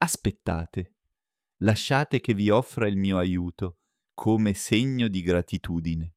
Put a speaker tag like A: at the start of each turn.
A: Aspettate, lasciate che vi offra il mio aiuto come segno di gratitudine.